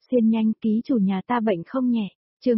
Xuyên nhanh, ký chủ nhà ta bệnh không nhẹ. Chương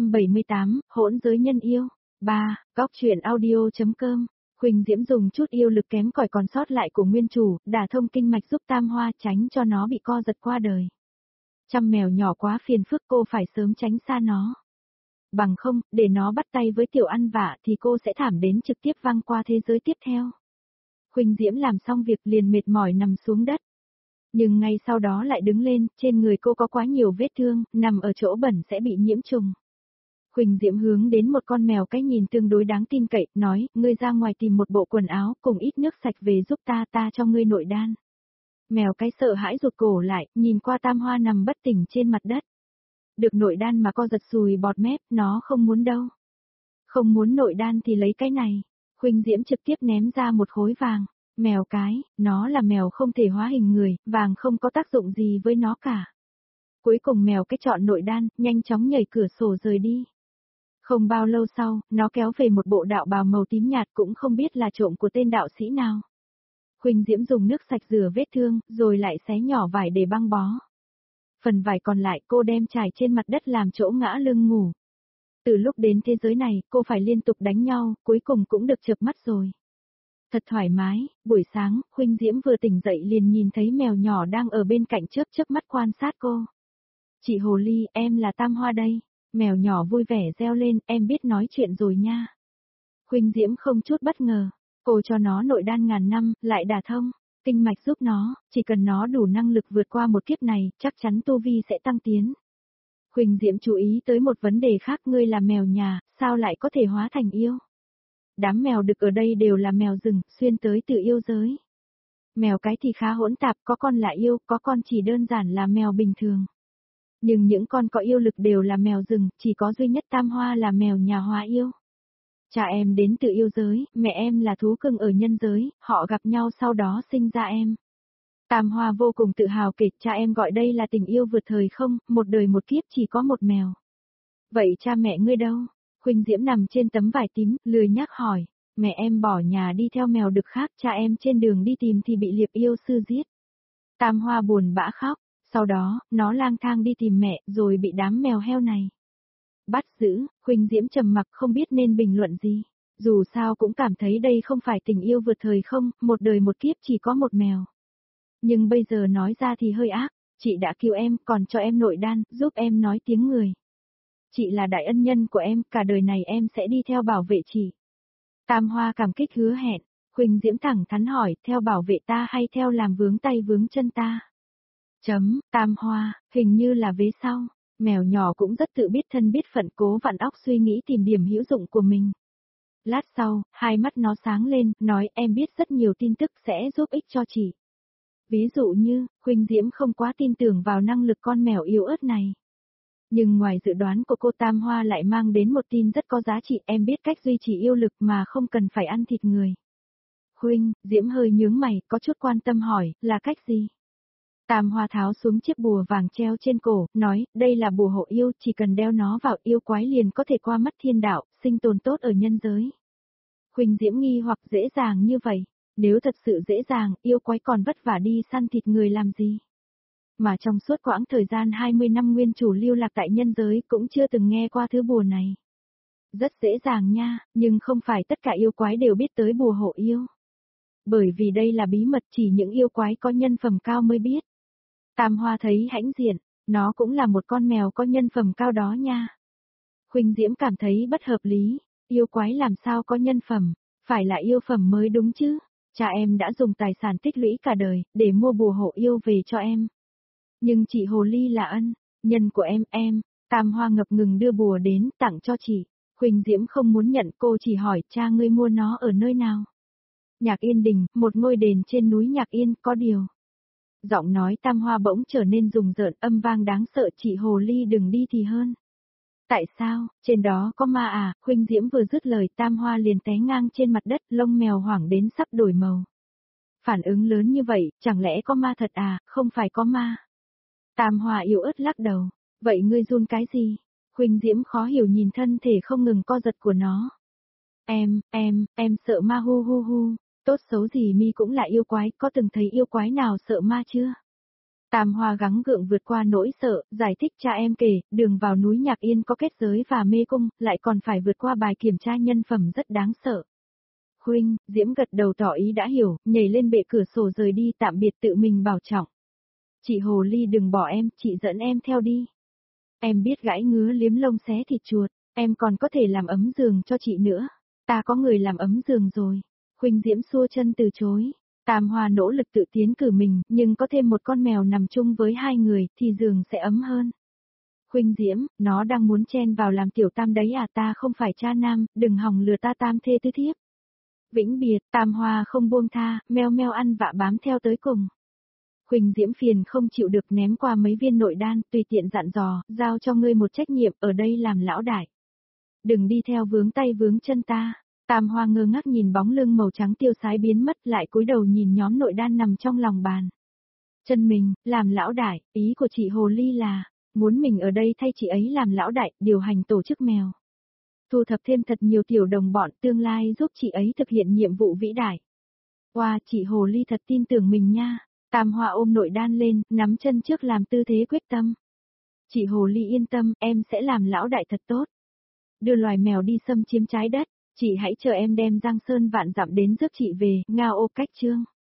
378, hỗn giới nhân yêu. 3. Góc truyện audio.com. Huỳnh Diễm dùng chút yêu lực kém cỏi còn sót lại của nguyên chủ, đả thông kinh mạch giúp Tam Hoa tránh cho nó bị co giật qua đời. Chăm mèo nhỏ quá phiền phức, cô phải sớm tránh xa nó. Bằng không, để nó bắt tay với tiểu ăn vạ thì cô sẽ thảm đến trực tiếp văng qua thế giới tiếp theo. Huỳnh Diễm làm xong việc liền mệt mỏi nằm xuống đất. Nhưng ngay sau đó lại đứng lên, trên người cô có quá nhiều vết thương, nằm ở chỗ bẩn sẽ bị nhiễm trùng. Huỳnh Diễm hướng đến một con mèo cái nhìn tương đối đáng tin cậy, nói, ngươi ra ngoài tìm một bộ quần áo cùng ít nước sạch về giúp ta cho ngươi nội đan. Mèo cái sợ hãi rụt cổ lại, nhìn qua Tam Hoa nằm bất tỉnh trên mặt đất. Được nội đan mà co giật sùi bọt mép, nó không muốn đâu. Không muốn nội đan thì lấy cái này. Huỳnh Diễm trực tiếp ném ra một khối vàng. Mèo cái, nó là mèo không thể hóa hình người, vàng không có tác dụng gì với nó cả. Cuối cùng mèo cái chọn nội đan, nhanh chóng nhảy cửa sổ rời đi. Không bao lâu sau, nó kéo về một bộ đạo bào màu tím nhạt cũng không biết là trộm của tên đạo sĩ nào. Huỳnh Diễm dùng nước sạch rửa vết thương, rồi lại xé nhỏ vải để băng bó. Phần vải còn lại cô đem trải trên mặt đất làm chỗ ngã lưng ngủ. Từ lúc đến thế giới này, cô phải liên tục đánh nhau, cuối cùng cũng được chợp mắt rồi. Thật thoải mái, buổi sáng, Huỳnh Diễm vừa tỉnh dậy liền nhìn thấy mèo nhỏ đang ở bên cạnh chớp mắt quan sát cô. Chị Hồ Ly, em là Tam Hoa đây. Mèo nhỏ vui vẻ reo lên, em biết nói chuyện rồi nha. Huỳnh Diễm không chút bất ngờ, cô cho nó nội đan ngàn năm, lại đả thông kinh mạch giúp nó, chỉ cần nó đủ năng lực vượt qua một kiếp này, chắc chắn tu vi sẽ tăng tiến. Huỳnh Diễm chú ý tới một vấn đề khác, ngươi là mèo nhà, sao lại có thể hóa thành yêu? Đám mèo đực ở đây đều là mèo rừng, xuyên tới từ yêu giới. Mèo cái thì khá hỗn tạp, có con là yêu, có con chỉ đơn giản là mèo bình thường. Nhưng những con có yêu lực đều là mèo rừng, chỉ có duy nhất Tam Hoa là mèo nhà hóa yêu. Cha em đến từ yêu giới, mẹ em là thú cưng ở nhân giới, họ gặp nhau sau đó sinh ra em. Tam Hoa vô cùng tự hào kể, cha em gọi đây là tình yêu vượt thời không, một đời một kiếp chỉ có một mèo. Vậy cha mẹ ngươi đâu? Huỳnh Diễm nằm trên tấm vải tím, lười nhác hỏi. Mẹ em bỏ nhà đi theo mèo đực khác, cha em trên đường đi tìm thì bị liệp yêu sư giết. Tam Hoa buồn bã khóc, sau đó, nó lang thang đi tìm mẹ rồi bị đám mèo heo này bắt giữ. Huỳnh Diễm trầm mặc không biết nên bình luận gì. Dù sao cũng cảm thấy đây không phải tình yêu vượt thời không, một đời một kiếp chỉ có một mèo. Nhưng bây giờ nói ra thì hơi ác, chị đã cứu em, còn cho em nội đan, giúp em nói tiếng người. Chị là đại ân nhân của em, cả đời này em sẽ đi theo bảo vệ chị. Tam Hoa cảm kích hứa hẹn. Huỳnh Diễm thẳng thắn hỏi, theo bảo vệ ta hay theo làm vướng tay vướng chân ta? Tam Hoa, hình như là vế sau. Mèo nhỏ cũng rất tự biết thân biết phận, cố vặn óc suy nghĩ tìm điểm hữu dụng của mình. Lát sau, hai mắt nó sáng lên, nói em biết rất nhiều tin tức sẽ giúp ích cho chị. Ví dụ như, Huỳnh Diễm không quá tin tưởng vào năng lực con mèo yếu ớt này. Nhưng ngoài dự đoán của cô, Tam Hoa lại mang đến một tin rất có giá trị, em biết cách duy trì yêu lực mà không cần phải ăn thịt người. Huỳnh Diễm hơi nhướng mày, có chút quan tâm hỏi, là cách gì? Tam Hoa tháo xuống chiếc bùa vàng treo trên cổ, nói, đây là bùa hộ yêu, chỉ cần đeo nó vào yêu quái liền có thể qua mắt thiên đạo, sinh tồn tốt ở nhân giới. Huỳnh Diễm nghi hoặc dễ dàng như vậy, nếu thật sự dễ dàng, yêu quái còn vất vả đi săn thịt người làm gì? Mà trong suốt quãng thời gian 20 năm nguyên chủ lưu lạc tại nhân giới cũng chưa từng nghe qua thứ bùa này. Rất dễ dàng nha, nhưng không phải tất cả yêu quái đều biết tới bùa hộ yêu. Bởi vì đây là bí mật chỉ những yêu quái có nhân phẩm cao mới biết. Tam Hoa thấy hãnh diện, nó cũng là một con mèo có nhân phẩm cao đó nha. Huỳnh Diễm cảm thấy bất hợp lý, yêu quái làm sao có nhân phẩm, phải là yêu phẩm mới đúng chứ. Cha em đã dùng tài sản tích lũy cả đời, để mua bùa hộ yêu về cho em. Nhưng chị Hồ Ly là ân nhân của em. Tam Hoa ngập ngừng đưa bùa đến, tặng cho chị. Huỳnh Diễm không muốn nhận, cô chỉ hỏi, cha ngươi mua nó ở nơi nào? Nhạc Yên Đình, một ngôi đền trên núi Nhạc Yên, có điều. Giọng nói Tam Hoa bỗng trở nên rùng rợn, âm vang đáng sợ, chị Hồ Ly đừng đi thì hơn. Tại sao, trên đó có ma à? Huỳnh Diễm vừa dứt lời, Tam Hoa liền té ngang trên mặt đất, lông mèo hoảng đến sắp đổi màu. Phản ứng lớn như vậy, chẳng lẽ có ma thật à? Không phải có ma. Tam Hoa yếu ớt lắc đầu, vậy ngươi run cái gì? Huỳnh Diễm khó hiểu nhìn thân thể không ngừng co giật của nó. Em sợ ma hu hu hu. Tốt xấu gì mi cũng là yêu quái, có từng thấy yêu quái nào sợ ma chưa? Tam Hoa gắng gượng vượt qua nỗi sợ, giải thích cha em kể, đường vào núi Nhạc Yên có kết giới và mê cung, lại còn phải vượt qua bài kiểm tra nhân phẩm rất đáng sợ. Huynh, Diễm gật đầu tỏ ý đã hiểu, nhảy lên bệ cửa sổ rời đi tạm biệt tự mình bảo trọng. Chị Hồ Ly đừng bỏ em, chị dẫn em theo đi. Em biết gãi ngứa liếm lông xé thịt chuột, em còn có thể làm ấm giường cho chị nữa. Ta có người làm ấm giường rồi. Huynh Diễm xua chân từ chối. Tam Hoa nỗ lực tự tiến cử mình, nhưng có thêm một con mèo nằm chung với hai người, thì giường sẽ ấm hơn. Huynh Diễm, nó đang muốn chen vào làm tiểu tam đấy à, ta không phải cha nam, đừng hòng lừa ta tam thê tứ thiếp. Vĩnh biệt, Tam Hoa không buông tha, meo meo ăn vạ bám theo tới cùng. Huynh Diễm phiền không chịu được ném qua mấy viên nội đan, tùy tiện dặn dò, giao cho ngươi một trách nhiệm ở đây làm lão đại. Đừng đi theo vướng tay vướng chân ta. Tam Hoa ngơ ngác nhìn bóng lưng màu trắng tiêu sái biến mất, lại cúi đầu nhìn nhóm nội đan nằm trong lòng bàn. Chân mình, làm lão đại, ý của chị Hồ Ly là, muốn mình ở đây thay chị ấy làm lão đại, điều hành tổ chức mèo. Thu thập thêm thật nhiều tiểu đồng bọn tương lai giúp chị ấy thực hiện nhiệm vụ vĩ đại. Wow, chị Hồ Ly thật tin tưởng mình nha. Tam Hoa ôm nội đan lên, nắm chân trước làm tư thế quyết tâm. Chị Hồ Ly yên tâm, em sẽ làm lão đại thật tốt. Đưa loài mèo đi xâm chiếm trái đất, chị hãy chờ em đem Giang Sơn vạn dặm đến rước chị về, Ngao Ô Cách Chương.